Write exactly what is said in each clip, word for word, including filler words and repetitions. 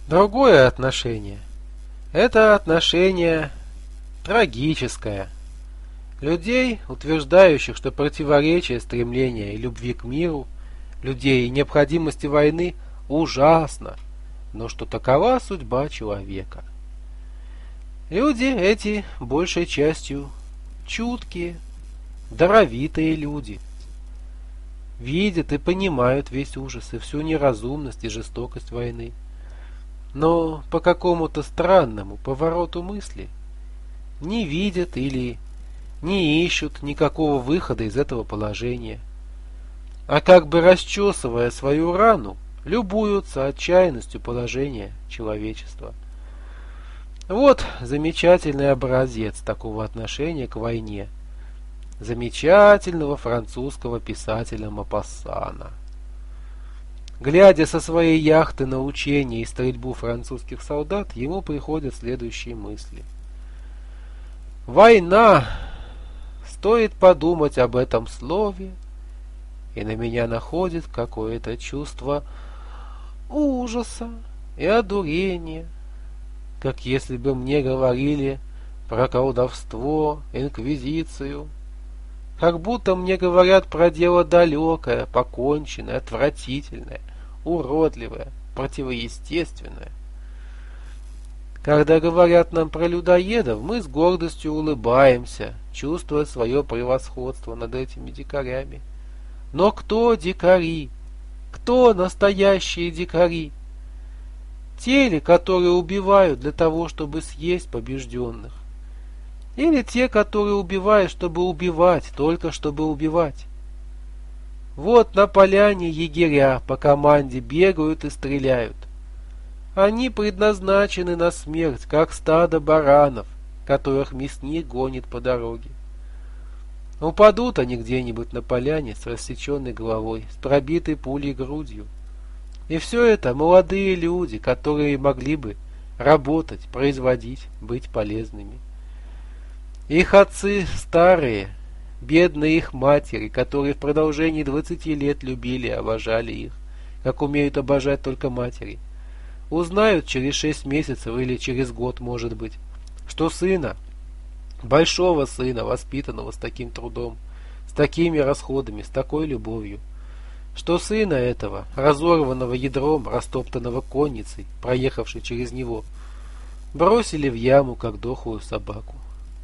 Другое отношение. Это отношение трагическое. Людей, утверждающих, что противоречие стремления и любви к миру, людей и необходимости войны ужасно, но что такова судьба человека. Люди эти, большей частью, чуткие, даровитые люди. Видят и понимают весь ужас и всю неразумность и жестокость войны. Но по какому-то странному повороту мысли не видят или не ищут никакого выхода из этого положения, а как бы расчесывая свою рану, любуются отчаянностью положения человечества. Вот замечательный образец такого отношения к войне замечательного французского писателя Мопассана. Глядя со своей яхты на учения и стрельбу французских солдат, ему приходят следующие мысли. Война! Стоит подумать об этом слове, и на меня находит какое-то чувство ужаса и одурения, как если бы мне говорили про колдовство, инквизицию, как будто мне говорят про дело далекое, поконченное, отвратительное, уродливое, противоестественное. Когда говорят нам про людоедов, мы с гордостью улыбаемся, чувствуя свое превосходство над этими дикарями. Но кто дикари? Кто настоящие дикари? Те ли, которые убивают для того, чтобы съесть побежденных? Или те, которые убивают, чтобы убивать, только чтобы убивать? Вот на поляне егеря по команде бегают и стреляют. Они предназначены на смерть, как стадо баранов, которых мясник гонит по дороге. Упадут они где-нибудь на поляне с рассеченной головой, с пробитой пулей грудью. И все это молодые люди, которые могли бы работать, производить, быть полезными. Их отцы старые, бедные их матери, которые в продолжении двадцати лет любили и обожали их, как умеют обожать только матери, узнают через шесть месяцев или через год, может быть, что сына, большого сына, воспитанного с таким трудом, с такими расходами, с такой любовью, что сына этого, разорванного ядром, растоптанного конницей, проехавшей через него, бросили в яму, как дохлую собаку.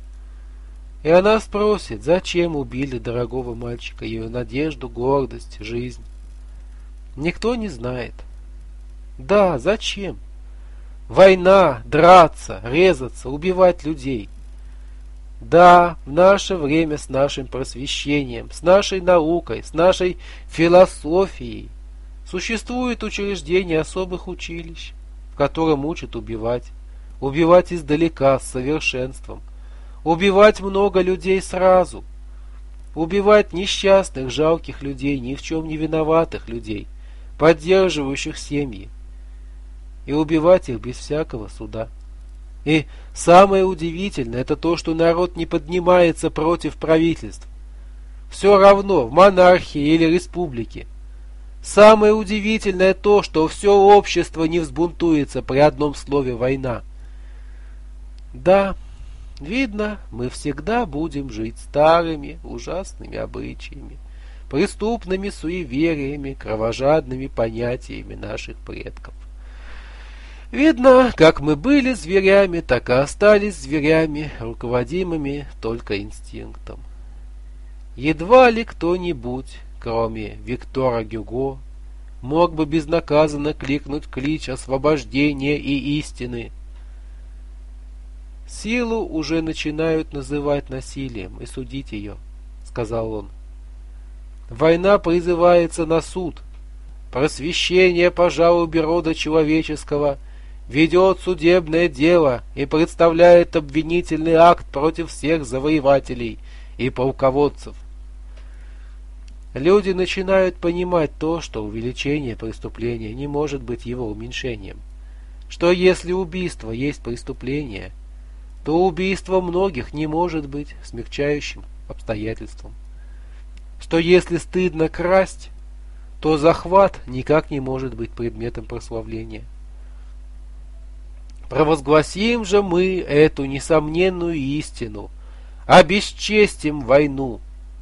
И она спросит, зачем убили дорогого мальчика, ее надежду, гордость, жизнь. Никто не знает. Да, зачем? Война, драться, резаться, убивать людей. Да, в наше время с нашим просвещением, с нашей наукой, с нашей философией существует учреждение особых училищ, в котором учат убивать, убивать издалека, с совершенством, убивать много людей сразу, убивать несчастных, жалких людей, ни в чем не виноватых людей, поддерживающих семьи, и убивать их без всякого суда. И самое удивительное, это то, что народ не поднимается против правительств. Все равно, в монархии или республике. Самое удивительное то, что все общество не взбунтуется при одном слове «война». Да, видно, мы всегда будем жить старыми, ужасными обычаями, преступными суевериями, кровожадными понятиями наших предков. Видно, как мы были зверями, так и остались зверями, руководимыми только инстинктом. Едва ли кто-нибудь, кроме Виктора Гюго, мог бы безнаказанно кликнуть клич освобождения и истины. Силу уже начинают называть насилием и судить ее, сказал он. Война призывается на суд. Просвещение по жалобе рода человеческого ведет судебное дело и представляет обвинительный акт против всех завоевателей и полководцев. Люди начинают понимать то, что увеличение преступления не может быть его уменьшением, что если убийство есть преступление, то убийство многих не может быть смягчающим обстоятельством, что если стыдно красть, то захват никак не может быть предметом прославления. Провозгласим же мы эту несомненную истину, обесчестим войну.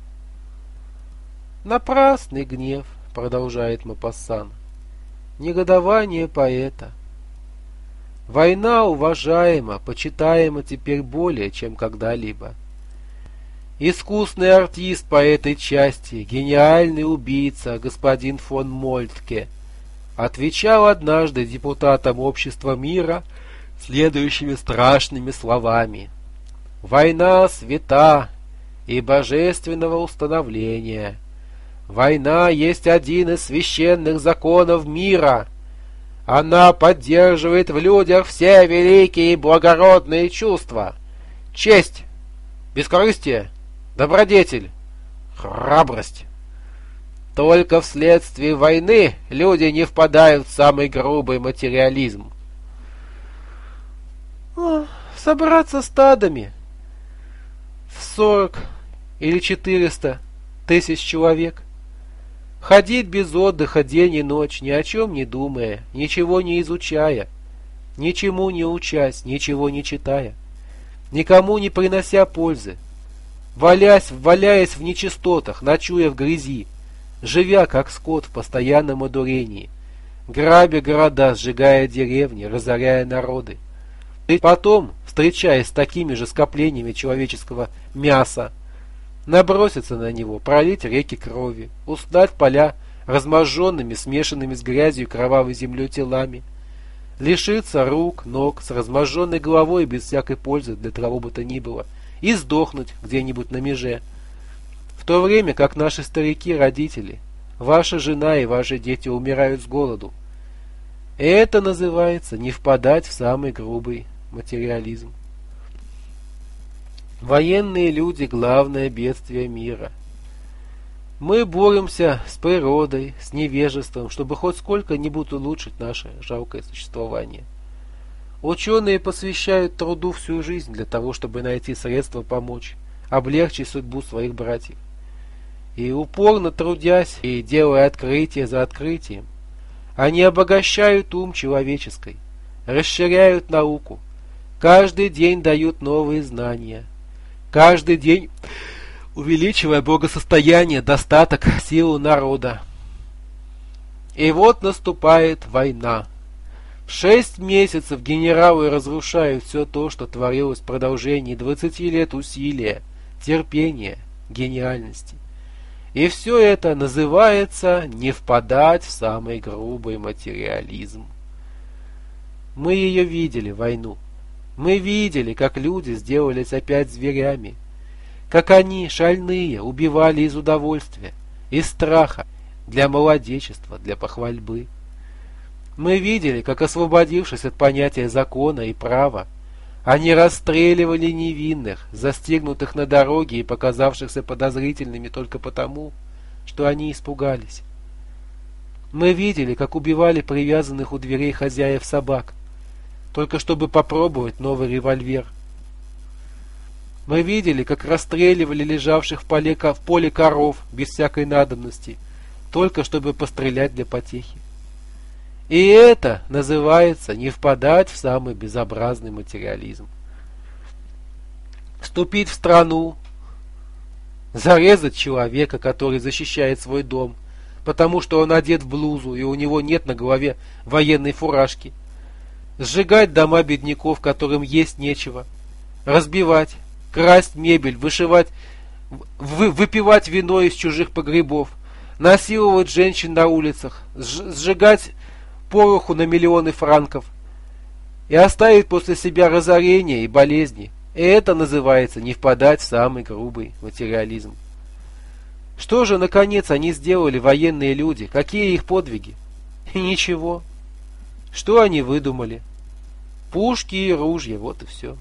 Напрасный гнев, продолжает Мопассан, негодование поэта. Война уважаема, почитаема теперь более, чем когда-либо. Искусный артист по этой части, гениальный убийца, господин фон Мольтке, отвечал однажды депутатам Общества мира следующими страшными словами: «Война свята и божественного установления. Война есть один из священных законов мира. Она поддерживает в людях все великие и благородные чувства: честь, бескорыстие, добродетель, храбрость. Только вследствие войны люди не впадают в самый грубый материализм». О, собраться стадами в сорок или четыреста тысяч человек, ходить без отдыха день и ночь, ни о чем не думая, ничего не изучая, ничему не учась, ничего не читая, никому не принося пользы, валясь, валяясь в нечистотах, ночуя в грязи, живя как скот в постоянном одурении, грабя города, сжигая деревни, разоряя народы. И потом, встречаясь с такими же скоплениями человеческого мяса, наброситься на него, пролить реки крови, услать поля разможженными, смешанными с грязью и кровавой землей телами, лишиться рук, ног, с разможженной головой без всякой пользы для кого бы то ни было, и сдохнуть где-нибудь на меже. В то время как наши старики-родители, ваша жена и ваши дети умирают с голоду. Это называется не впадать в самый грубый материализм. Военные люди – главное бедствие мира. Мы боремся с природой, с невежеством, чтобы хоть сколько-нибудь улучшить наше жалкое существование. Ученые посвящают труду всю жизнь для того, чтобы найти средства помочь, облегчить судьбу своих братьев. И упорно трудясь и делая открытие за открытием, они обогащают ум человеческий, расширяют науку, каждый день дают новые знания, каждый день увеличивая благосостояние, достаток, силу народа. И вот наступает война. В шесть месяцев генералы разрушают все то, что творилось в продолжении двадцати лет усилия, терпения, гениальности. И все это называется не впадать в самый грубый материализм. Мы ее видели, войну. Мы видели, как люди сделались опять зверями, как они, шальные, убивали из удовольствия, из страха, для молодечества, для похвальбы. Мы видели, как, освободившись от понятия закона и права, они расстреливали невинных, застигнутых на дороге и показавшихся подозрительными только потому, что они испугались. Мы видели, как убивали привязанных у дверей хозяев собак, только чтобы попробовать новый револьвер. Мы видели, как расстреливали лежавших в поле, в поле коров без всякой надобности, только чтобы пострелять для потехи. И это называется не впадать в самый безобразный материализм. Вступить в страну, зарезать человека, который защищает свой дом, потому что он одет в блузу и у него нет на голове военной фуражки, сжигать дома бедняков, которым есть нечего, разбивать, красть мебель, вышивать, вы, выпивать вино из чужих погребов, насиловать женщин на улицах, сжигать пороху на миллионы франков и оставить после себя разорение и болезни. И это называется не впадать в самый грубый материализм. Что же, наконец, они сделали, военные люди? Какие их подвиги? И ничего. Что они выдумали? Пушки и ружья, вот и все.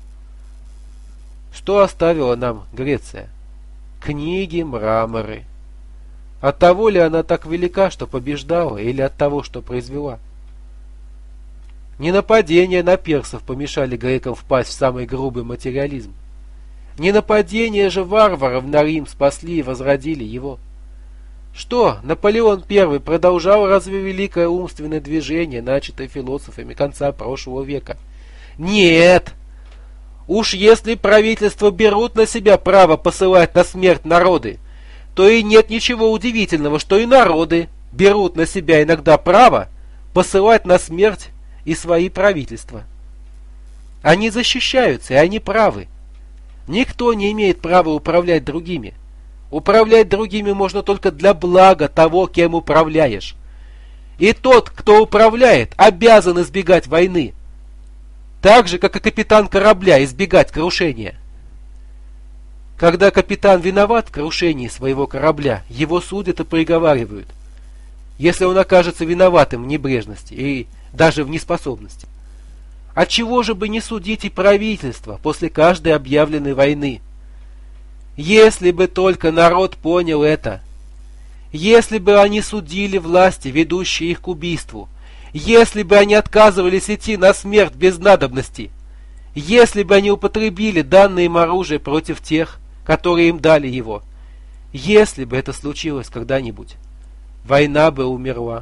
Что оставила нам Греция? Книги, мраморы. От того ли она так велика, что побеждала, или от того, что произвела? Не нападения на персов помешали грекам впасть в самый грубый материализм. Не нападения же варваров на Рим спасли и возродили его. Что, Наполеон Первый продолжал разве великое умственное движение, начатое философами конца прошлого века, Нет! Уж если правительства берут на себя право посылать на смерть народы, то и нет ничего удивительного, что и народы берут на себя иногда право посылать на смерть и свои правительства. Они защищаются, и они правы. Никто не имеет права управлять другими. Управлять другими можно только для блага того, кем управляешь. И тот, кто управляет, обязан избегать войны. Так же, как и капитан корабля избегать крушения. Когда капитан виноват в крушении своего корабля, его судят и приговаривают, если он окажется виноватым в небрежности и даже в неспособности. Отчего же бы не судить и правительство после каждой объявленной войны? Если бы только народ понял это, если бы они судили власти, ведущие их к убийству, если бы они отказывались идти на смерть без надобности, если бы они употребили данное им оружие против тех, которые им дали его, если бы это случилось когда-нибудь, война бы умерла.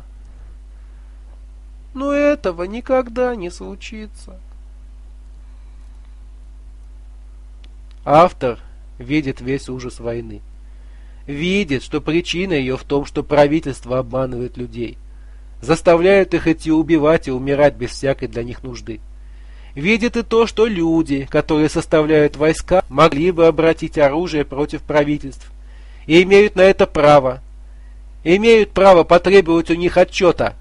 Но этого никогда не случится. Автор видит весь ужас войны. Видит, что причина ее в том, что правительство обманывает людей, заставляют их идти убивать и умирать без всякой для них нужды. Видит и то, что люди, которые составляют войска, могли бы обратить оружие против правительств и имеют на это право. Имеют право потребовать у них отчета.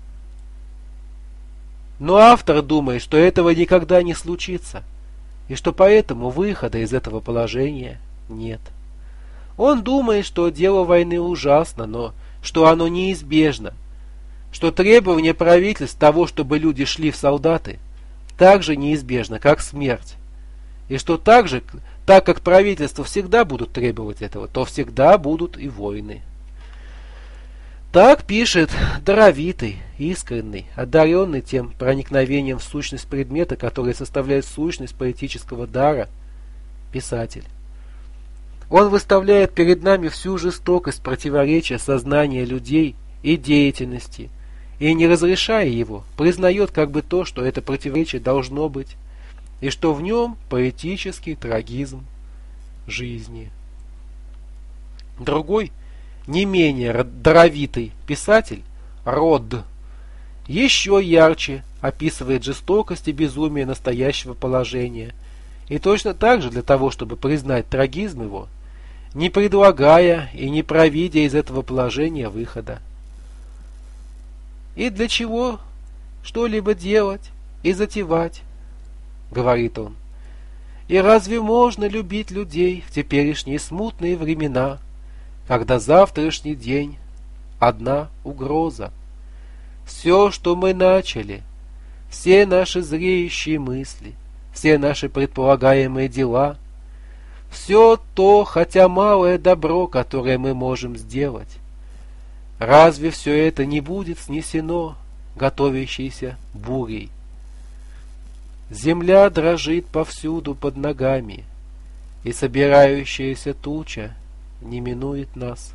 Но автор думает, что этого никогда не случится, и что поэтому выхода из этого положения нет. Он думает, что дело войны ужасно, но что оно неизбежно, что требование правительств того, чтобы люди шли в солдаты, так же неизбежно, как смерть, и что так же, так как правительства всегда будут требовать этого, то всегда будут и войны. Так пишет даровитый, искренний, одаренный тем проникновением в сущность предмета, который составляет сущность поэтического дара, писатель. Он выставляет перед нами всю жестокость противоречия сознания людей и деятельности, и, не разрешая его, признает как бы то, что это противоречие должно быть, и что в нем поэтический трагизм жизни. Другой, не менее даровитый писатель, Род, еще ярче описывает жестокость и безумие настоящего положения, и точно так же для того, чтобы признать трагизм его, не предлагая и не провидя из этого положения выхода. «И для чего что-либо делать и затевать?» — говорит он. «И разве можно любить людей в теперешние смутные времена, когда завтрашний день — одна угроза? Все, что мы начали, все наши зреющие мысли, все наши предполагаемые дела, все то, хотя малое добро, которое мы можем сделать, разве все это не будет снесено готовящейся бурей? Земля дрожит повсюду под ногами, и собирающаяся туча не минует нас.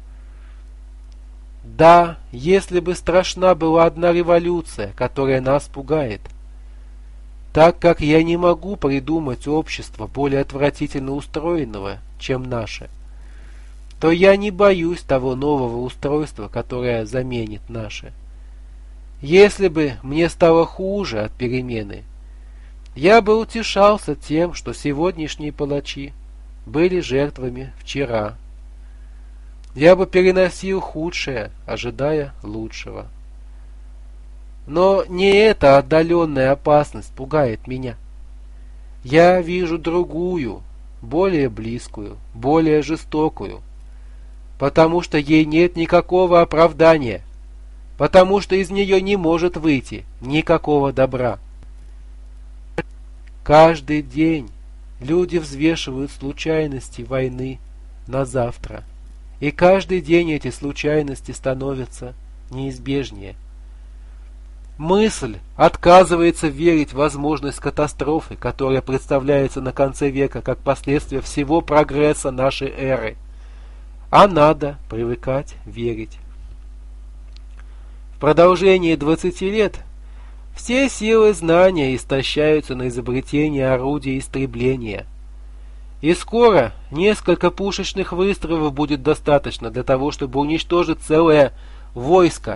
Да, если бы страшна была одна революция, которая нас пугает, так как я не могу придумать общество более отвратительно устроенного, чем наше, то я не боюсь того нового устройства, которое заменит наше. Если бы мне стало хуже от перемены, я бы утешался тем, что сегодняшние палачи были жертвами вчера. Я бы переносил худшее, ожидая лучшего. Но не эта отдаленная опасность пугает меня. Я вижу другую, более близкую, более жестокую, потому что ей нет никакого оправдания, потому что из нее не может выйти никакого добра. Каждый день люди взвешивают случайности войны на завтра, и каждый день эти случайности становятся неизбежнее. Мысль отказывается верить в возможность катастрофы, которая представляется на конце века как последствие всего прогресса нашей эры. А надо привыкать верить. В продолжении двадцати лет Все силы знания истощаются на изобретение орудия истребления. И скоро несколько пушечных выстрелов будет достаточно для того, чтобы уничтожить целое войско.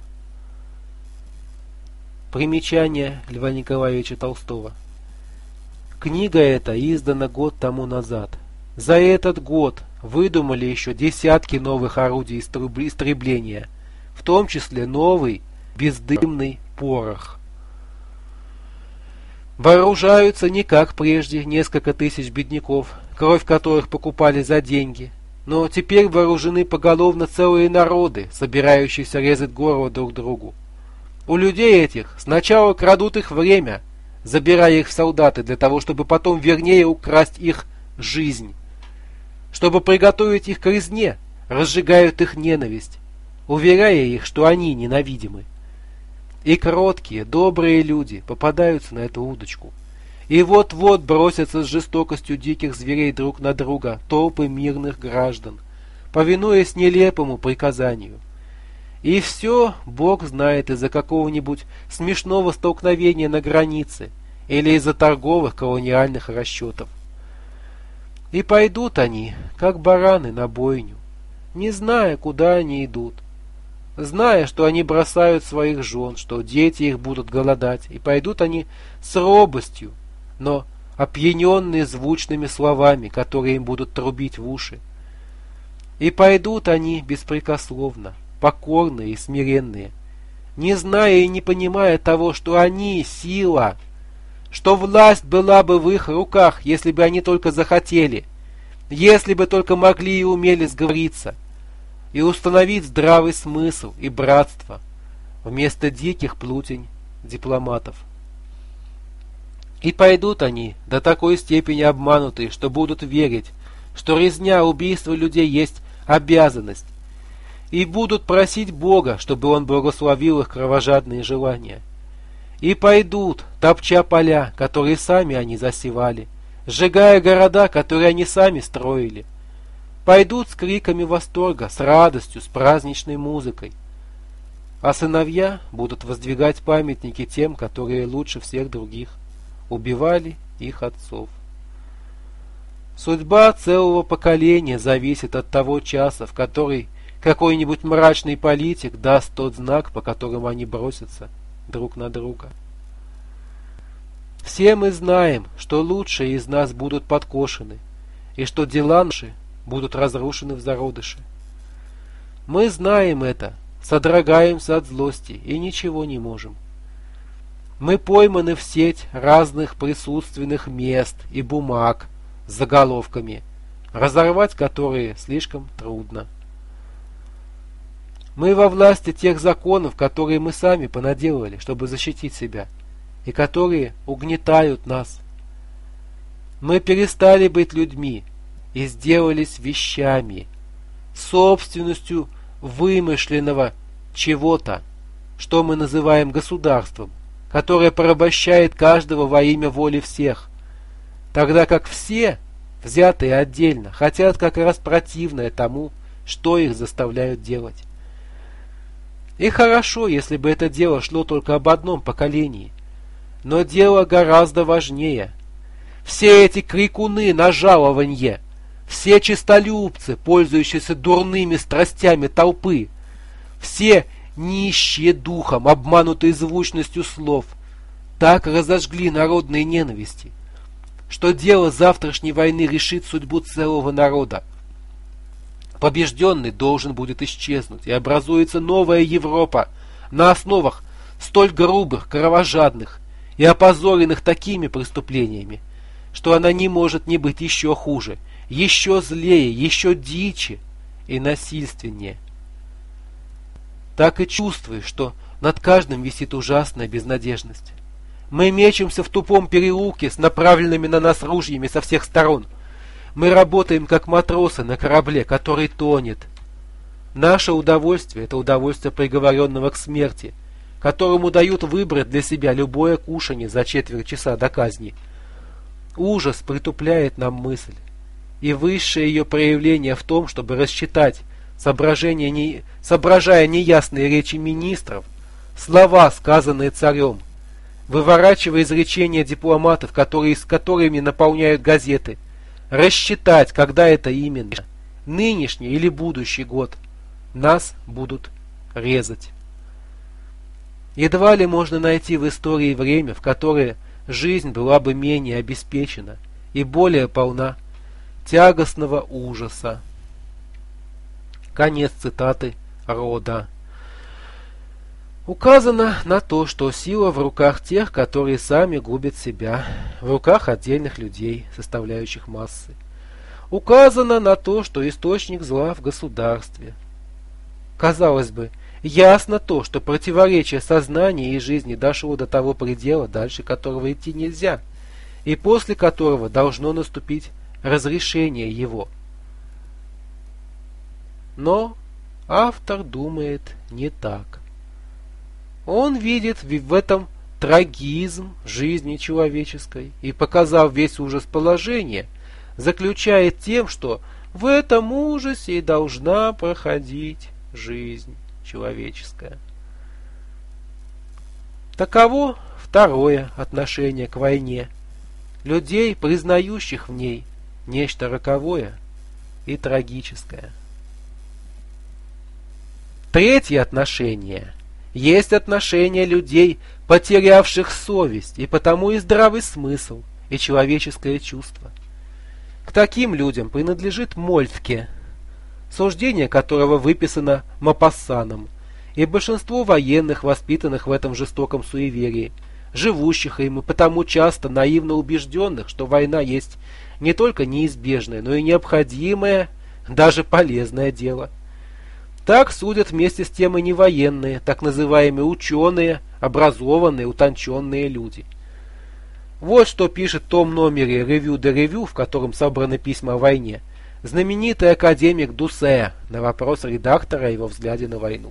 Примечание Льва Николаевича Толстого. Книга эта издана год тому назад. За этот год выдумали еще десятки новых орудий истребления, в том числе новый бездымный порох. Вооружаются не как прежде несколько тысяч бедняков, кровь которых покупали за деньги, но теперь вооружены поголовно целые народы, собирающиеся резать горло друг другу. У людей этих сначала крадут их время, забирая их в солдаты для того, чтобы потом вернее украсть их жизнь. Чтобы приготовить их к резне, разжигают их ненависть, уверяя их, что они ненавидимы. И кроткие, добрые люди попадаются на эту удочку. И вот-вот бросятся с жестокостью диких зверей друг на друга толпы мирных граждан, повинуясь нелепому приказанию. И все Бог знает из-за какого-нибудь смешного столкновения на границе или из-за торговых колониальных расчетов. И пойдут они, как бараны, на бойню, не зная, куда они идут, зная, что они бросают своих жен, что дети их будут голодать, и пойдут они с робостью, но опьяненные звучными словами, которые им будут трубить в уши. И пойдут они беспрекословно, покорные и смиренные, не зная и не понимая того, что они — сила, что власть была бы в их руках, если бы они только захотели, если бы только могли и умели сговориться и установить здравый смысл и братство вместо диких плутень дипломатов. И пойдут они до такой степени обманутые, что будут верить, что резня, убийство людей есть обязанность, и будут просить Бога, чтобы Он благословил их кровожадные желания. И пойдут, топча поля, которые сами они засевали, сжигая города, которые они сами строили. Пойдут с криками восторга, с радостью, с праздничной музыкой. А сыновья будут воздвигать памятники тем, которые лучше всех других убивали их отцов. Судьба целого поколения зависит от того часа, в который какой-нибудь мрачный политик даст тот знак, по которому они бросятся друг на друга. Все мы знаем, что лучшие из нас будут подкошены, и что дела наши будут разрушены в зародыше. Мы знаем это, содрогаемся от злости и ничего не можем. Мы пойманы в сеть разных присутственных мест и бумаг с заголовками, разорвать которые слишком трудно. Мы во власти тех законов, которые мы сами понаделали, чтобы защитить себя, и которые угнетают нас. Мы перестали быть людьми и сделались вещами, собственностью вымышленного чего-то, что мы называем государством, которое порабощает каждого во имя воли всех, тогда как все, взятые отдельно, хотят как раз противное тому, что их заставляют делать. И хорошо, если бы это дело шло только об одном поколении, но дело гораздо важнее. Все эти крикуны на жалованье, все честолюбцы, пользующиеся дурными страстями толпы, все нищие духом, обманутые звучностью слов, так разожгли народные ненависти, что дело завтрашней войны решит судьбу целого народа. Побежденный должен будет исчезнуть, и образуется новая Европа на основах столь грубых, кровожадных и опозоренных такими преступлениями, что она не может не быть еще хуже, еще злее, еще диче и насильственнее. Так и чувствуешь, что над каждым висит ужасная безнадежность. Мы мечемся в тупом переулке с направленными на нас ружьями со всех сторон. Мы работаем как матросы на корабле, который тонет. Наше удовольствие — это удовольствие приговоренного к смерти, которому дают выбрать для себя любое кушанье за четверть часа до казни. Ужас притупляет нам мысль, и высшее ее проявление в том, чтобы рассчитать, соображения не... соображая неясные речи министров, слова, сказанные царем, выворачивая изречения дипломатов, которые, с которыми наполняют газеты, рассчитать, когда это именно, нынешний или будущий год, нас будут резать. Едва ли можно найти в истории время, в которое жизнь была бы менее обеспечена и более полна тягостного ужаса. Конец цитаты Рода. Указано на то, что сила в руках тех, которые сами губят себя, в руках отдельных людей, составляющих массы. Указано на то, что источник зла в государстве. Казалось бы, ясно то, что противоречие сознания и жизни дошло до того предела, дальше которого идти нельзя, и после которого должно наступить разрешение его. Но автор думает не так. Он видит в этом трагизм жизни человеческой и, показав весь ужас положения, заключает тем, что в этом ужасе и должна проходить жизнь человеческая. Таково второе отношение к войне, людей, признающих в ней нечто роковое и трагическое. Третье отношение есть отношение людей, потерявших совесть, и потому и здравый смысл, и человеческое чувство. К таким людям принадлежит Мольтке, суждение которого выписано Мопассаном, и большинство военных, воспитанных в этом жестоком суеверии, живущих им и потому часто наивно убежденных, что война есть не только неизбежное, но и необходимое, даже полезное дело. Так судят вместе с тем и невоенные, так называемые ученые, образованные, утонченные люди. Вот что пишет в том номере «Ревю де Ревю», в котором собраны письма о войне, знаменитый академик Дуссе на вопрос редактора о его взгляде на войну.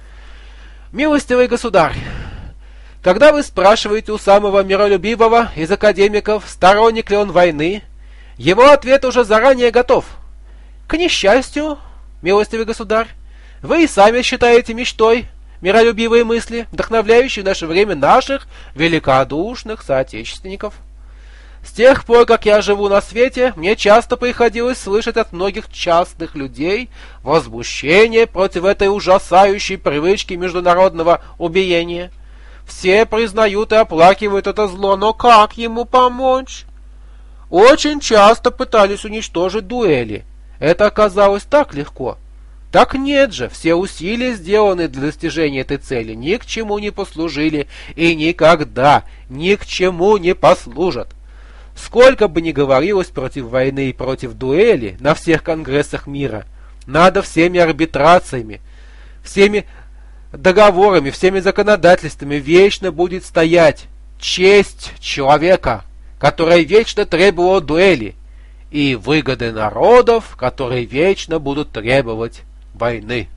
«Милостивый государь, когда вы спрашиваете у самого миролюбивого из академиков, сторонник ли он войны, его ответ уже заранее готов. К несчастью, милостивый государь, вы и сами считаете мечтой миролюбивые мысли, вдохновляющие в наше время наших великодушных соотечественников. С тех пор, как я живу на свете, мне часто приходилось слышать от многих частных людей возмущение против этой ужасающей привычки международного убиения. Все признают и оплакивают это зло, но как ему помочь? Очень часто пытались уничтожить дуэли. Это оказалось так легко. Так нет же, все усилия, сделанные для достижения этой цели, ни к чему не послужили и никогда ни к чему не послужат. Сколько бы ни говорилось против войны и против дуэли на всех конгрессах мира, надо всеми арбитрациями, всеми договорами, всеми законодательствами вечно будет стоять честь человека, которая вечно требовала дуэли, и выгоды народов, которые вечно будут требовать войны.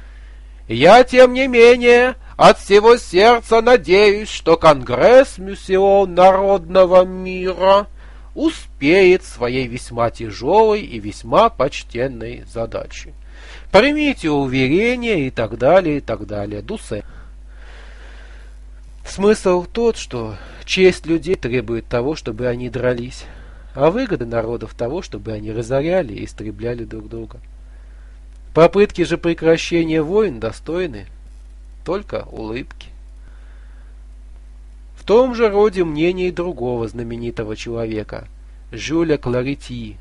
Я, тем не менее, от всего сердца надеюсь, что Конгресс Миссион Народного Мира успеет своей весьма тяжелой и весьма почтенной задачей. Примите уверение и так далее, и так далее. Дуссе. Смысл тот, что честь людей требует того, чтобы они дрались, а выгоды народов того, чтобы они разоряли и истребляли друг друга. Попытки же прекращения войн достойны только улыбки. В том же роде мнение другого знаменитого человека, Жюля Кларити.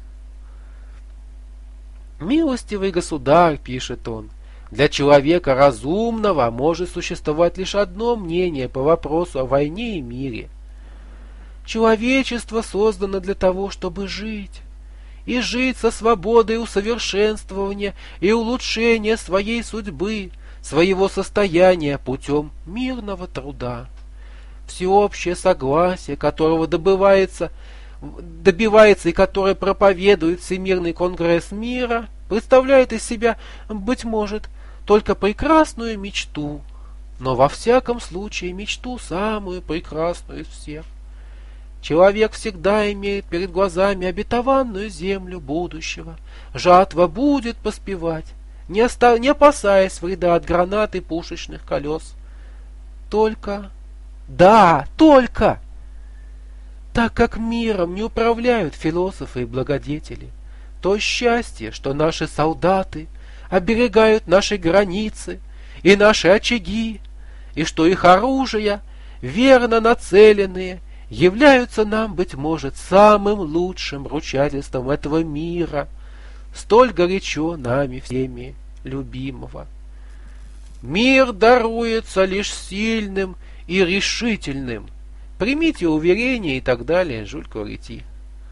«Милостивый государь, — пишет он, — для человека разумного может существовать лишь одно мнение по вопросу о войне и мире. Человечество создано для того, чтобы жить, и жить со свободой усовершенствования и улучшения своей судьбы, своего состояния путем мирного труда. Всеобщее согласие, которого добывается, добивается и которое проповедует Всемирный конгресс мира, представляет из себя, быть может, только прекрасную мечту, но во всяком случае мечту самую прекрасную из всех. Человек всегда имеет перед глазами обетованную землю будущего. Жатва будет поспевать, не, оста... не опасаясь вреда от гранат и пушечных колес. Только Да, только! Так как миром не управляют философы и благодетели, то счастье, что наши солдаты оберегают наши границы и наши очаги, и что их оружия, верно нацеленные, являются нам, быть может, самым лучшим ручательством этого мира, столь горячо нами всеми любимого. Мир даруется лишь сильным и решительным. Примите уверение и так далее, Жюль Кюретти.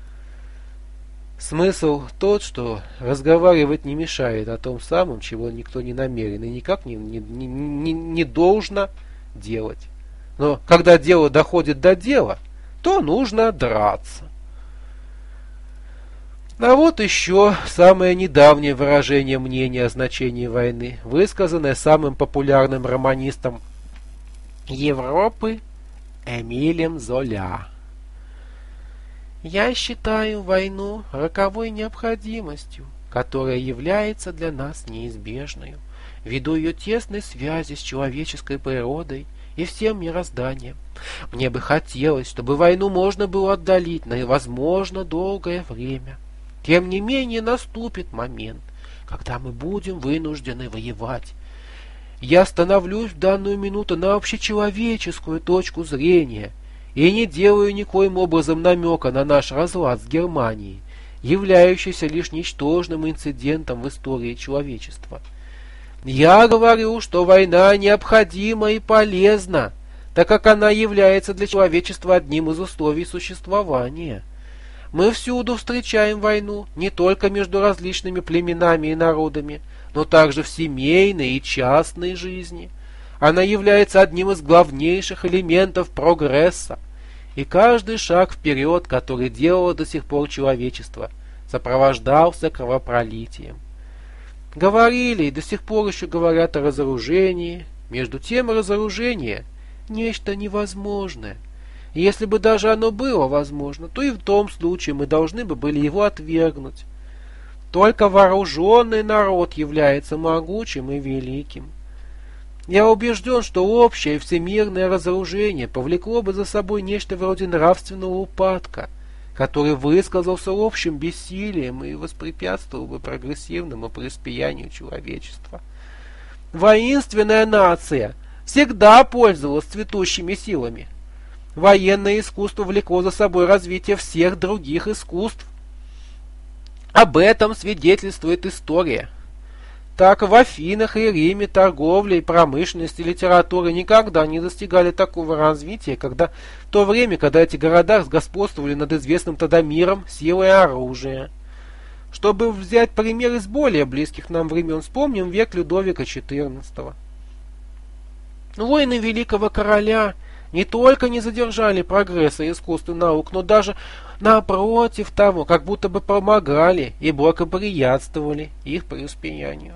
Смысл тот, что разговаривать не мешает о том самом, чего никто не намерен и никак не, не, не, не, не должно делать. Но когда дело доходит до дела, то нужно драться. А вот еще самое недавнее выражение мнения о значении войны, высказанное самым популярным романистом Европы Эмилем Золя. «Я считаю войну роковой необходимостью, которая является для нас неизбежной, ввиду ее тесной связи с человеческой природой и всем мирозданием. Мне бы хотелось, чтобы войну можно было отдалить на возможно долгое время. Тем не менее наступит момент, когда мы будем вынуждены воевать. Я становлюсь в данную минуту на общечеловеческую точку зрения и не делаю никоим образом намека на наш разлад с Германией, являющийся лишь ничтожным инцидентом в истории человечества. Я говорю, что война необходима и полезна, так как она является для человечества одним из условий существования. Мы всюду встречаем войну, не только между различными племенами и народами, но также в семейной и частной жизни. Она является одним из главнейших элементов прогресса, и каждый шаг вперед, который делало до сих пор человечество, сопровождался кровопролитием. Говорили и до сих пор еще говорят о разоружении. Между тем разоружение – нечто невозможное. И если бы даже оно было возможно, то и в том случае мы должны бы были его отвергнуть. Только вооруженный народ является могучим и великим. Я убежден, что общее и всемирное разоружение повлекло бы за собой нечто вроде нравственного упадка, который высказался общим бессилием и воспрепятствовал бы прогрессивному преуспеянию человечества. Воинственная нация всегда пользовалась цветущими силами. Военное искусство влекло за собой развитие всех других искусств. Об этом свидетельствует история. Так в Афинах и Риме торговля и промышленность и литература никогда не достигали такого развития, когда в то время, когда эти города господствовали над известным тогда миром силой оружия. Чтобы взять пример из более близких нам времен, вспомним век Людовика четырнадцатого. Войны великого короля не только не задержали прогресса искусств и наук, но даже напротив того, как будто бы помогали и благоприятствовали их преуспеянию.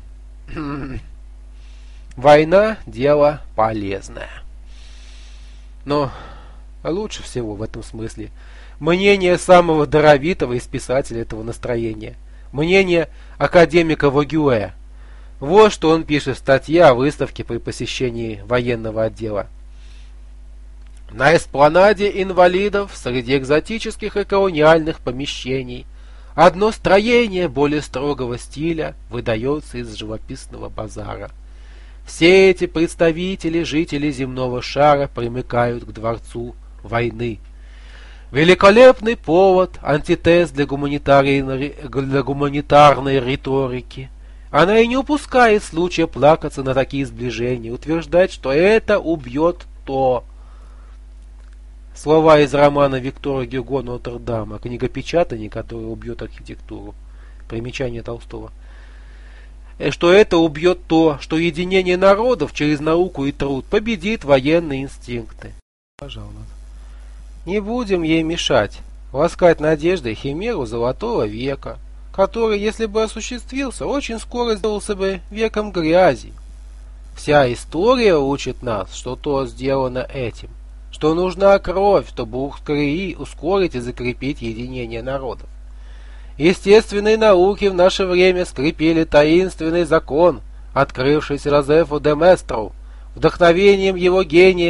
Война – дело полезное. Но лучше всего в этом смысле мнение самого даровитого из писателей этого настроения, мнение академика Вогюэ. Вот что он пишет в статье о выставке при посещении военного отдела. На эспланаде инвалидов среди экзотических и колониальных помещений одно строение более строгого стиля выдается из живописного базара. Все эти представители жителей земного шара примыкают к дворцу войны. Великолепный повод, антитез для гуманитарной, для гуманитарной риторики. Она и не упускает случая плакаться на такие сближения, утверждать, что это убьет то. Слова из романа Виктора Гюго «Нотр-Дам» о книгопечатании, которое убьет архитектуру. Примечание Толстого. Что это убьет то, что единение народов через науку и труд победит военные инстинкты. Пожалуйста. Не будем ей мешать, ласкать надеждой химеру золотого века, который, если бы осуществился, очень скоро сделался бы веком грязи. Вся история учит нас, что то сделано этим, что нужна кровь, чтобы ускорить и закрепить единение народов. Естественные науки в наше время скрепили таинственный закон, открывшийся Жозефу де Местру, вдохновением его гения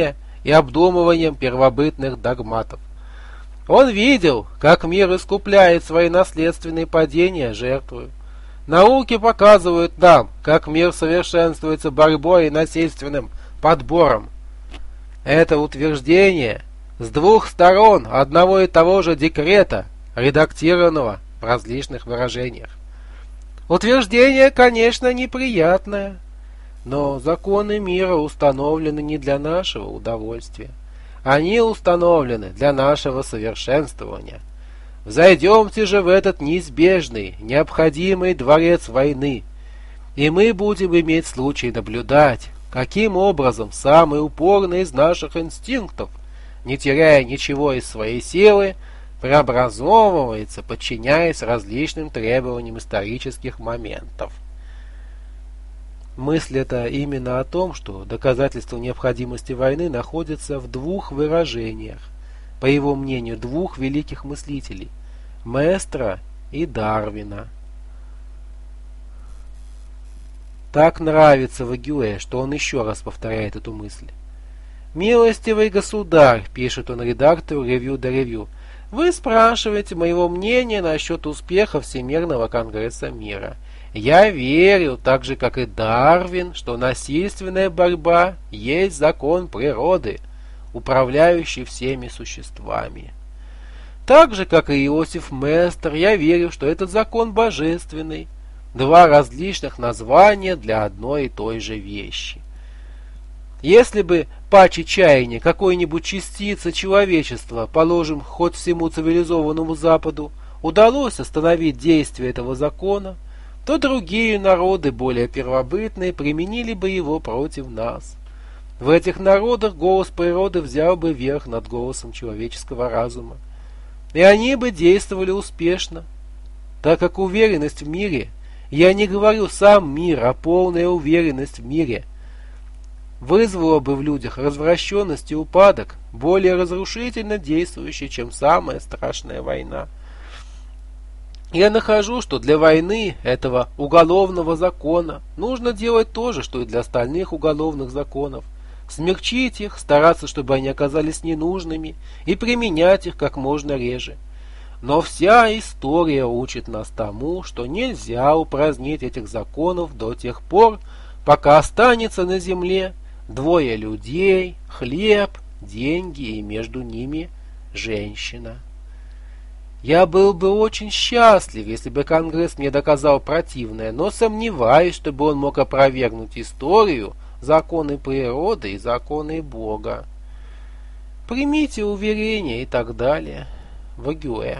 и обдумыванием первобытных догматов. Он видел, как мир искупляет свои наследственные падения жертвою. Науки показывают нам, как мир совершенствуется борьбой и насильственным подбором. Это утверждение с двух сторон одного и того же декрета, редактированного в различных выражениях. Утверждение, конечно, неприятное, но законы мира установлены не для нашего удовольствия. Они установлены для нашего совершенствования. Взойдемте же в этот неизбежный, необходимый дворец войны, и мы будем иметь случай наблюдать, каким образом самый упорный из наших инстинктов, не теряя ничего из своей силы, преобразовывается, подчиняясь различным требованиям исторических моментов. Мысль эта именно о том, что доказательство необходимости войны находится в двух выражениях, по его мнению, двух великих мыслителей – Местра и Дарвина. Так нравится Вагюэ, что он еще раз повторяет эту мысль. «Милостивый государь», – пишет он редактору «Ревью де Ревью», – «вы спрашиваете моего мнения насчет успеха Всемирного конгресса мира. Я верю, так же как и Дарвин, что насильственная борьба есть закон природы, управляющий всеми существами. Так же, как и Иосиф Местер, я верю, что этот закон божественный, два различных названия для одной и той же вещи. Если бы паче чаяния какой-нибудь частицы человечества, положим, хоть всему цивилизованному Западу, удалось остановить действие этого закона, то другие народы, более первобытные, применили бы его против нас. В этих народах голос природы взял бы верх над голосом человеческого разума, и они бы действовали успешно, так как уверенность в мире, я не говорю сам мир, а полная уверенность в мире, вызвала бы в людях развращенность и упадок, более разрушительно действующий, чем самая страшная война. Я нахожу, что для войны этого уголовного закона нужно делать то же, что и для остальных уголовных законов. Смягчить их, стараться, чтобы они оказались ненужными, и применять их как можно реже. Но вся история учит нас тому, что нельзя упразднить этих законов до тех пор, пока останется на земле двое людей, хлеб, деньги и между ними женщина. Я был бы очень счастлив, если бы Конгресс мне доказал противное, но сомневаюсь, чтобы он мог опровергнуть историю, законы природы и законы Бога. Примите уверение и так далее. Вагюэ.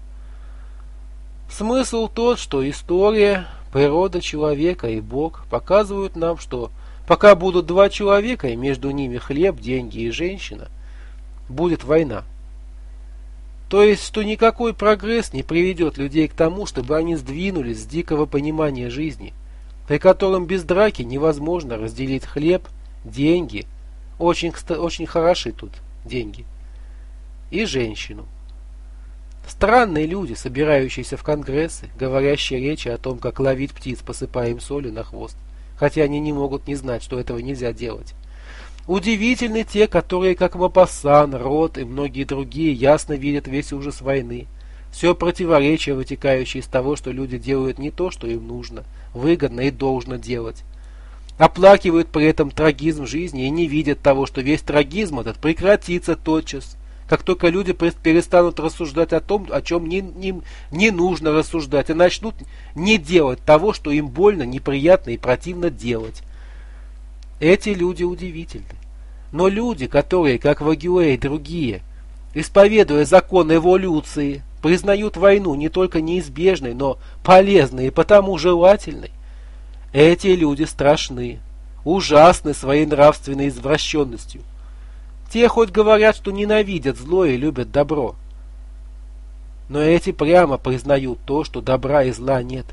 Смысл тот, что история, природа человека и Бог показывают нам, что пока будут два человека, и между ними хлеб, деньги и женщина, будет война. То есть, что никакой прогресс не приведет людей к тому, чтобы они сдвинулись с дикого понимания жизни, при котором без драки невозможно разделить хлеб, деньги, очень, очень хороши тут деньги, и женщину. Странные люди, собирающиеся в конгрессы, говорящие речи о том, как ловить птиц, посыпая им солью на хвост, хотя они не могут не знать, что этого нельзя делать. Удивительны те, которые, как Мопассан, Рот и многие другие, ясно видят весь ужас войны. Все противоречие, вытекающее из того, что люди делают не то, что им нужно, выгодно и должно делать. Оплакивают при этом трагизм жизни и не видят того, что весь трагизм этот прекратится тотчас, как только люди перестанут рассуждать о том, о чем не, не, не нужно рассуждать, и начнут не делать того, что им больно, неприятно и противно делать. Эти люди удивительны. Но люди, которые, как Вагюэ и другие, исповедуя закон эволюции, признают войну не только неизбежной, но полезной и потому желательной, эти люди страшны, ужасны своей нравственной извращенностью. Те хоть говорят, что ненавидят зло и любят добро, но эти прямо признают то, что добра и зла нет.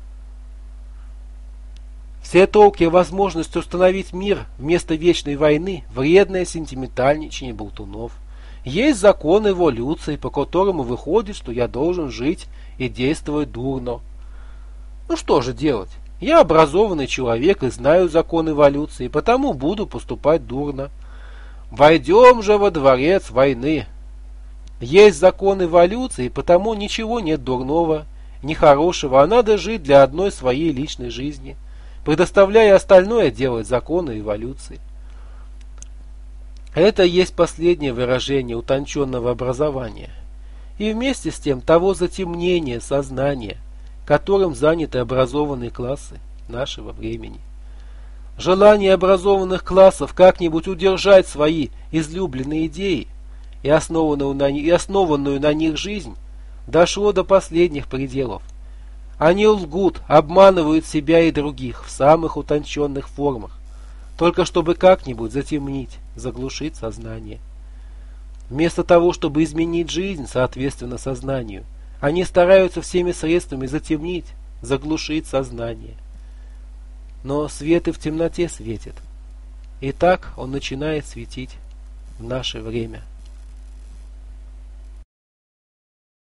Все толки о возможности установить мир вместо вечной войны – вредное сентиментальничание болтунов. Есть закон эволюции, по которому выходит, что я должен жить и действовать дурно. Ну что же делать? Я образованный человек и знаю закон эволюции, потому буду поступать дурно. «Войдем же во дворец войны». Есть закон эволюции, потому ничего нет дурного, ни хорошего, а надо жить для одной своей личной жизни, предоставляя остальное делать закону эволюции. Это есть последнее выражение утонченного образования и вместе с тем того затемнения сознания, которым заняты образованные классы нашего времени. Желание образованных классов как-нибудь удержать свои излюбленные идеи и основанную на, и основанную на них жизнь дошло до последних пределов. Они лгут, обманывают себя и других в самых утонченных формах, только чтобы как-нибудь затемнить, заглушить сознание. Вместо того, чтобы изменить жизнь соответственно сознанию, они стараются всеми средствами затемнить, заглушить сознание. Но свет и в темноте светит. И так он начинает светить в наше время.